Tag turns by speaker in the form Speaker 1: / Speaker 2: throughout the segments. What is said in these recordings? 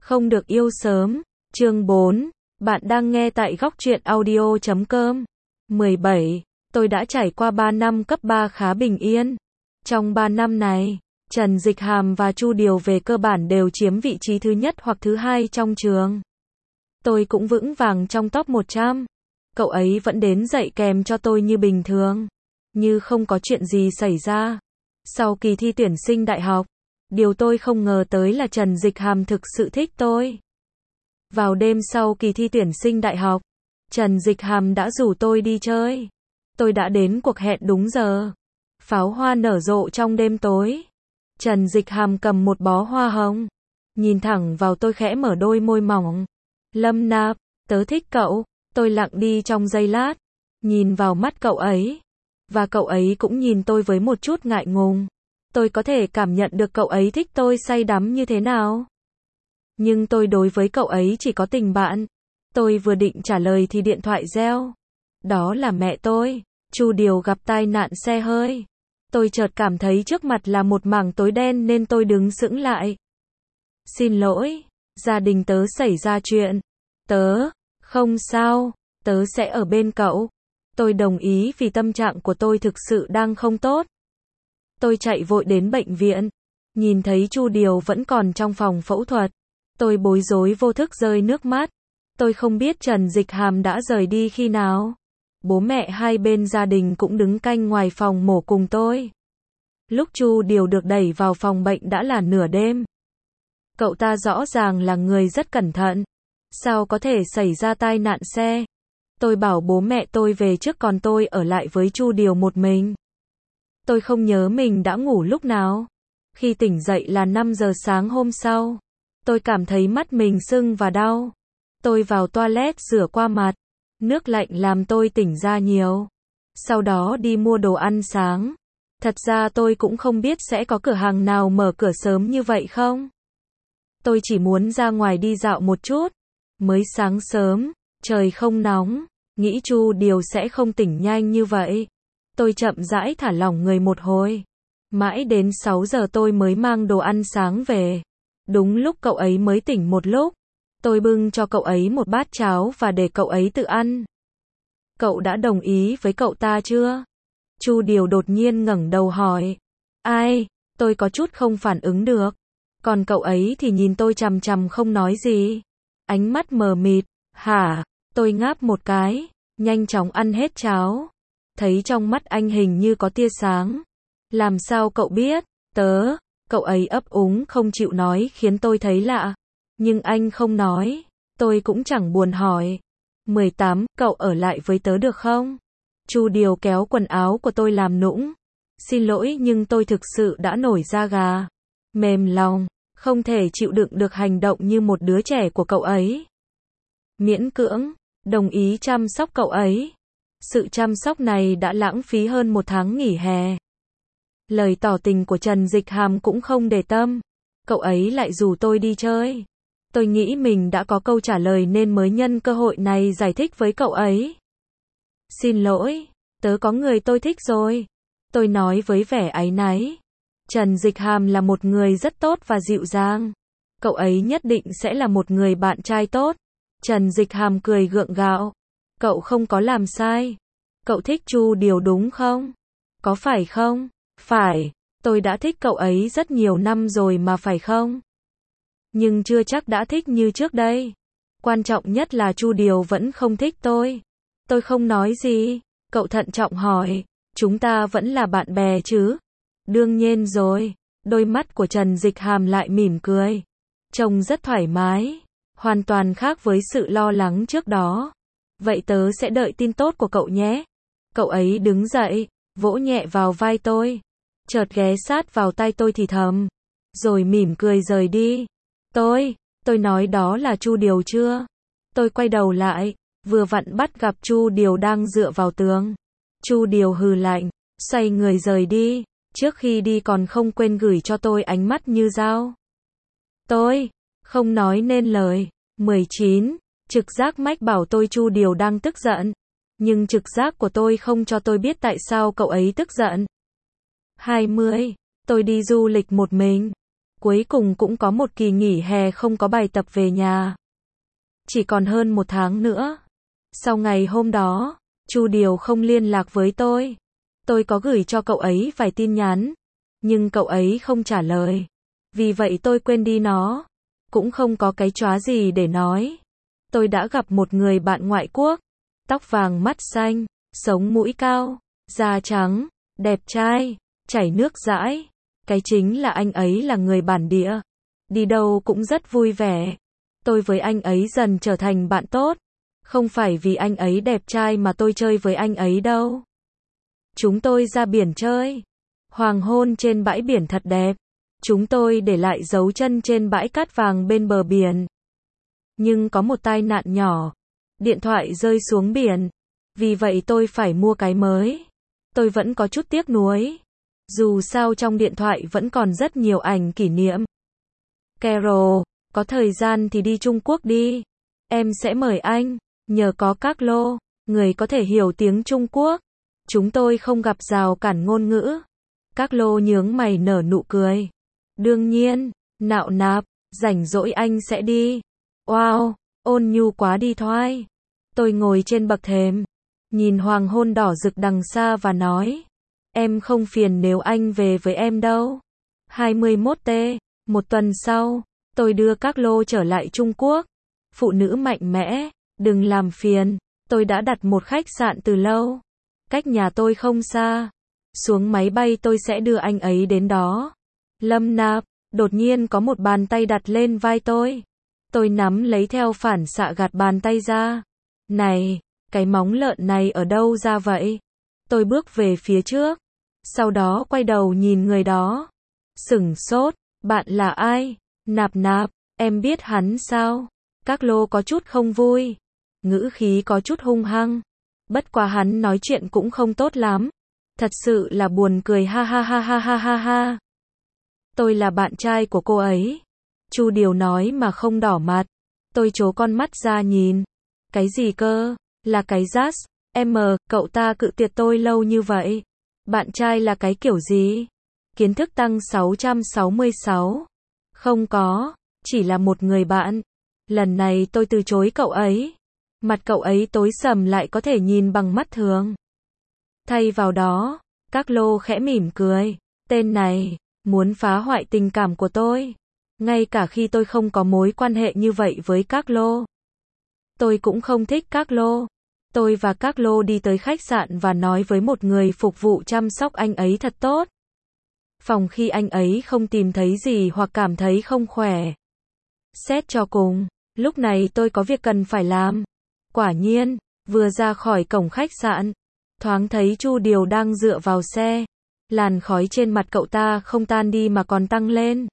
Speaker 1: Không được yêu sớm. Chương 4. Bạn đang nghe tại góc truyện audio.com. 17. Tôi đã trải qua 3 năm cấp 3 khá bình yên. Trong 3 năm này, Trần Dịch Hàm và Chu Điều về cơ bản đều chiếm vị trí thứ nhất hoặc thứ hai trong trường. Tôi cũng vững vàng trong top 100. Cậu ấy vẫn đến dạy kèm cho tôi như bình thường, như không có chuyện gì xảy ra. Sau kỳ thi tuyển sinh đại học, điều tôi không ngờ tới là Trần Dịch Hàm thực sự thích tôi. Vào đêm sau kỳ thi tuyển sinh đại học, Trần Dịch Hàm đã rủ tôi đi chơi. Tôi đã đến cuộc hẹn đúng giờ. Pháo hoa nở rộ trong đêm tối. Trần Dịch Hàm cầm một bó hoa hồng, nhìn thẳng vào tôi khẽ mở đôi môi mỏng. Lâm Nạp, tớ thích cậu. Tôi lặng đi trong giây lát, nhìn vào mắt cậu ấy. Và cậu ấy cũng nhìn tôi với một chút ngại ngùng. Tôi có thể cảm nhận được cậu ấy thích tôi say đắm như thế nào. Nhưng tôi đối với cậu ấy chỉ có tình bạn. Tôi vừa định trả lời thì điện thoại reo. Đó là mẹ tôi. Chu Điều gặp tai nạn xe hơi. Tôi chợt cảm thấy trước mặt là một mảng tối đen nên tôi đứng sững lại. Xin lỗi, gia đình tớ xảy ra chuyện. Tớ, không sao, tớ sẽ ở bên cậu. Tôi đồng ý vì tâm trạng của tôi thực sự đang không tốt. Tôi chạy vội đến bệnh viện. Nhìn thấy Chu Điều vẫn còn trong phòng phẫu thuật. Tôi bối rối vô thức rơi nước mắt. Tôi không biết Trần Dịch Hàm đã rời đi khi nào. Bố mẹ hai bên gia đình cũng đứng canh ngoài phòng mổ cùng tôi. Lúc Chu Điều được đẩy vào phòng bệnh đã là nửa đêm. Cậu ta rõ ràng là người rất cẩn thận. Sao có thể xảy ra tai nạn xe? Tôi bảo bố mẹ tôi về trước còn tôi ở lại với Chu Điều một mình. Tôi không nhớ mình đã ngủ lúc nào. Khi tỉnh dậy là 5 giờ sáng hôm sau. Tôi cảm thấy mắt mình sưng và đau. Tôi vào toilet rửa qua mặt. Nước lạnh làm tôi tỉnh ra nhiều. Sau đó đi mua đồ ăn sáng. Thật ra tôi cũng không biết sẽ có cửa hàng nào mở cửa sớm như vậy không. Tôi chỉ muốn ra ngoài đi dạo một chút. Mới sáng sớm, trời không nóng, nghĩ Chu Điều sẽ không tỉnh nhanh như vậy. Tôi chậm rãi thả lỏng người một hồi. Mãi đến 6 giờ tôi mới mang đồ ăn sáng về. Đúng lúc cậu ấy mới tỉnh một lúc. Tôi bưng cho cậu ấy một bát cháo và để cậu ấy tự ăn. Cậu đã đồng ý với cậu ta chưa? Chu Điều đột nhiên ngẩng đầu hỏi. Ai? Tôi có chút không phản ứng được. Còn cậu ấy thì nhìn tôi chằm chằm không nói gì. Ánh mắt mờ mịt. Hả? Tôi ngáp một cái, nhanh chóng ăn hết cháo. Thấy trong mắt anh hình như có tia sáng. Làm sao cậu biết? Tớ. Cậu ấy ấp úng không chịu nói khiến tôi thấy lạ. Nhưng anh không nói. Tôi cũng chẳng buồn hỏi. 18. Cậu ở lại với tớ được không? Chu Điều kéo quần áo của tôi làm nũng. Xin lỗi nhưng tôi thực sự đã nổi da gà. Mềm lòng. Không thể chịu đựng được hành động như một đứa trẻ của cậu ấy. Miễn cưỡng, đồng ý chăm sóc cậu ấy. Sự chăm sóc này đã lãng phí hơn 1 tháng nghỉ hè. Lời tỏ tình của Trần Dịch Hàm cũng không để tâm. Cậu ấy lại rủ tôi đi chơi. Tôi nghĩ mình đã có câu trả lời nên mới nhân cơ hội này giải thích với cậu ấy. Xin lỗi, tớ có người tôi thích rồi. Tôi nói với vẻ áy náy. Trần Dịch Hàm là một người rất tốt và dịu dàng. Cậu ấy nhất định sẽ là một người bạn trai tốt. Trần Dịch Hàm cười gượng gạo. Cậu không có làm sai. Cậu thích Chu Điều đúng không? Có phải không? Phải. Tôi đã thích cậu ấy rất nhiều năm rồi mà phải không? Nhưng chưa chắc đã thích như trước đây. Quan trọng nhất là Chu Điều vẫn không thích tôi. Tôi không nói gì. Cậu thận trọng hỏi. Chúng ta vẫn là bạn bè chứ? Đương nhiên rồi. Đôi mắt của Trần Dịch Hàm lại mỉm cười. Trông rất thoải mái. Hoàn toàn khác với sự lo lắng trước đó. Vậy tớ sẽ đợi tin tốt của cậu nhé. Cậu ấy đứng dậy, vỗ nhẹ vào vai tôi. Chợt ghé sát vào tai tôi thì thầm. Rồi mỉm cười rời đi. Tôi nói đó là Chu Điều chưa? Tôi quay đầu lại, vừa vặn bắt gặp Chu Điều đang dựa vào tường. Chu Điều hừ lạnh, xoay người rời đi. Trước khi đi còn không quên gửi cho tôi ánh mắt như dao. Tôi không nói nên lời. 19. Trực giác mách bảo tôi Chu Điều đang tức giận. Nhưng trực giác của tôi không cho tôi biết tại sao cậu ấy tức giận. 20. Tôi đi du lịch một mình. Cuối cùng cũng có một kỳ nghỉ hè không có bài tập về nhà. Chỉ còn hơn 1 tháng nữa. Sau ngày hôm đó, Chu Điều không liên lạc với tôi. Tôi có gửi cho cậu ấy vài tin nhắn, nhưng cậu ấy không trả lời. Vì vậy tôi quên đi nó. Cũng không có cái chóa gì để nói. Tôi đã gặp một người bạn ngoại quốc. Tóc vàng mắt xanh, sống mũi cao, da trắng, đẹp trai, chảy nước dãi. Cái chính là anh ấy là người bản địa. Đi đâu cũng rất vui vẻ. Tôi với anh ấy dần trở thành bạn tốt. Không phải vì anh ấy đẹp trai mà tôi chơi với anh ấy đâu. Chúng tôi ra biển chơi. Hoàng hôn trên bãi biển thật đẹp. Chúng tôi để lại dấu chân trên bãi cát vàng bên bờ biển. Nhưng có một tai nạn nhỏ. Điện thoại rơi xuống biển. Vì vậy tôi phải mua cái mới. Tôi vẫn có chút tiếc nuối. Dù sao trong điện thoại vẫn còn rất nhiều ảnh kỷ niệm. Carol, có thời gian thì đi Trung Quốc đi. Em sẽ mời anh. Nhờ có Carlo, người có thể hiểu tiếng Trung Quốc. Chúng tôi không gặp rào cản ngôn ngữ. Carlo nhướng mày nở nụ cười. Đương nhiên, nạo nạp, rảnh rỗi anh sẽ đi. Wow, ôn nhu quá đi thôi. Tôi ngồi trên bậc thềm, nhìn hoàng hôn đỏ rực đằng xa và nói. Em không phiền nếu anh về với em đâu. 21T, một tuần sau, tôi đưa Carlo trở lại Trung Quốc. Phụ nữ mạnh mẽ, đừng làm phiền, tôi đã đặt một khách sạn từ lâu. Cách nhà tôi không xa. Xuống máy bay tôi sẽ đưa anh ấy đến đó. Lâm Nạp, đột nhiên có một bàn tay đặt lên vai tôi. Tôi nắm lấy theo phản xạ gạt bàn tay ra. Này, cái móng lợn này ở đâu ra vậy? Tôi bước về phía trước. Sau đó quay đầu nhìn người đó. Sửng sốt, bạn là ai? Nạp nạp, em biết hắn sao? Carlo có chút không vui. Ngữ khí có chút hung hăng. Bất quá hắn nói chuyện cũng không tốt lắm. Thật sự là buồn cười ha ha ha ha ha ha ha. Tôi là bạn trai của cô ấy. Chu Điều nói mà không đỏ mặt. Tôi trố con mắt ra nhìn. Cái gì cơ? Là cái Jazz? Cậu ta cự tuyệt tôi lâu như vậy. Bạn trai là cái kiểu gì? Kiến thức tăng 666. Không có, chỉ là một người bạn. Lần này tôi từ chối cậu ấy. Mặt cậu ấy tối sầm lại có thể nhìn bằng mắt thường. Thay vào đó, Carlo khẽ mỉm cười. Tên này, muốn phá hoại tình cảm của tôi. Ngay cả khi tôi không có mối quan hệ như vậy với Carlo. Tôi cũng không thích Carlo. Tôi và Carlo đi tới khách sạn và nói với một người phục vụ chăm sóc anh ấy thật tốt. Phòng khi anh ấy không tìm thấy gì hoặc cảm thấy không khỏe. Xét cho cùng, lúc này tôi có việc cần phải làm. Quả nhiên, vừa ra khỏi cổng khách sạn, thoáng thấy Chu Điều đang dựa vào xe. Làn khói trên mặt cậu ta không tan đi mà còn tăng lên.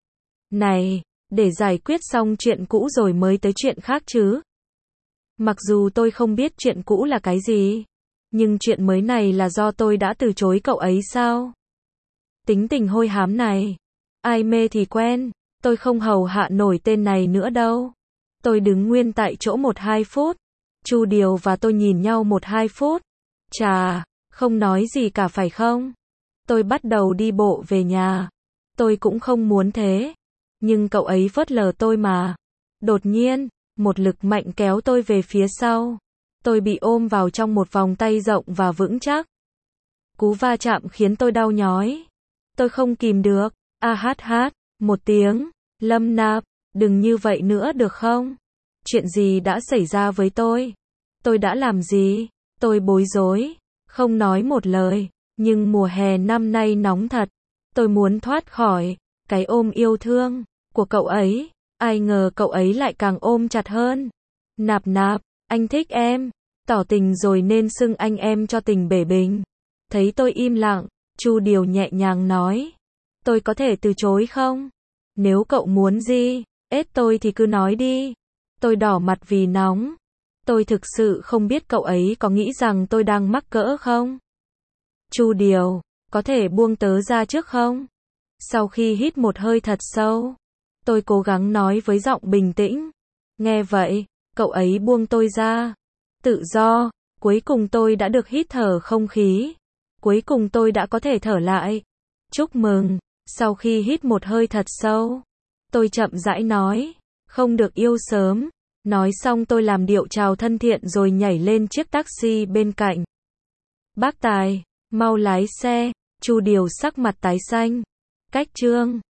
Speaker 1: Này, để giải quyết xong chuyện cũ rồi mới tới chuyện khác chứ. Mặc dù tôi không biết chuyện cũ là cái gì, nhưng chuyện mới này là do tôi đã từ chối cậu ấy sao? Tính tình hôi hám này, ai mê thì quen, tôi không hầu hạ nổi tên này nữa đâu. Tôi đứng nguyên tại chỗ 1-2 phút. Chu Điều và tôi nhìn nhau 1-2 phút. Chà, không nói gì cả phải không? Tôi bắt đầu đi bộ về nhà. Tôi cũng không muốn thế. Nhưng cậu ấy phớt lờ tôi mà. Đột nhiên, một lực mạnh kéo tôi về phía sau. Tôi bị ôm vào trong một vòng tay rộng và vững chắc. Cú va chạm khiến tôi đau nhói. Tôi không kìm được. Hát một tiếng. Lâm Nạp, đừng như vậy nữa được không? Chuyện gì đã xảy ra với tôi? Tôi đã làm gì? Tôi bối rối. Không nói một lời. Nhưng mùa hè năm nay nóng thật. Tôi muốn thoát khỏi cái ôm yêu thương của cậu ấy. Ai ngờ cậu ấy lại càng ôm chặt hơn. Nạp nạp, anh thích em. Tỏ tình rồi nên xưng anh em cho tình bể bình. Thấy tôi im lặng, Chu Điều nhẹ nhàng nói. Tôi có thể từ chối không? Nếu cậu muốn gì, ết tôi thì cứ nói đi. Tôi đỏ mặt vì nóng. Tôi thực sự không biết cậu ấy có nghĩ rằng tôi đang mắc cỡ không? Chu Điều, có thể buông tớ ra trước không? Sau khi hít một hơi thật sâu, tôi cố gắng nói với giọng bình tĩnh. Nghe vậy, cậu ấy buông tôi ra. Tự do, cuối cùng tôi đã được hít thở không khí. Cuối cùng tôi đã có thể thở lại. Chúc mừng, Sau khi hít một hơi thật sâu, tôi chậm rãi nói, không được yêu sớm. Nói xong tôi làm điệu chào thân thiện rồi nhảy lên chiếc taxi bên cạnh. Bác Tài, mau lái xe. Chu Điều sắc mặt tái xanh. Cách Trương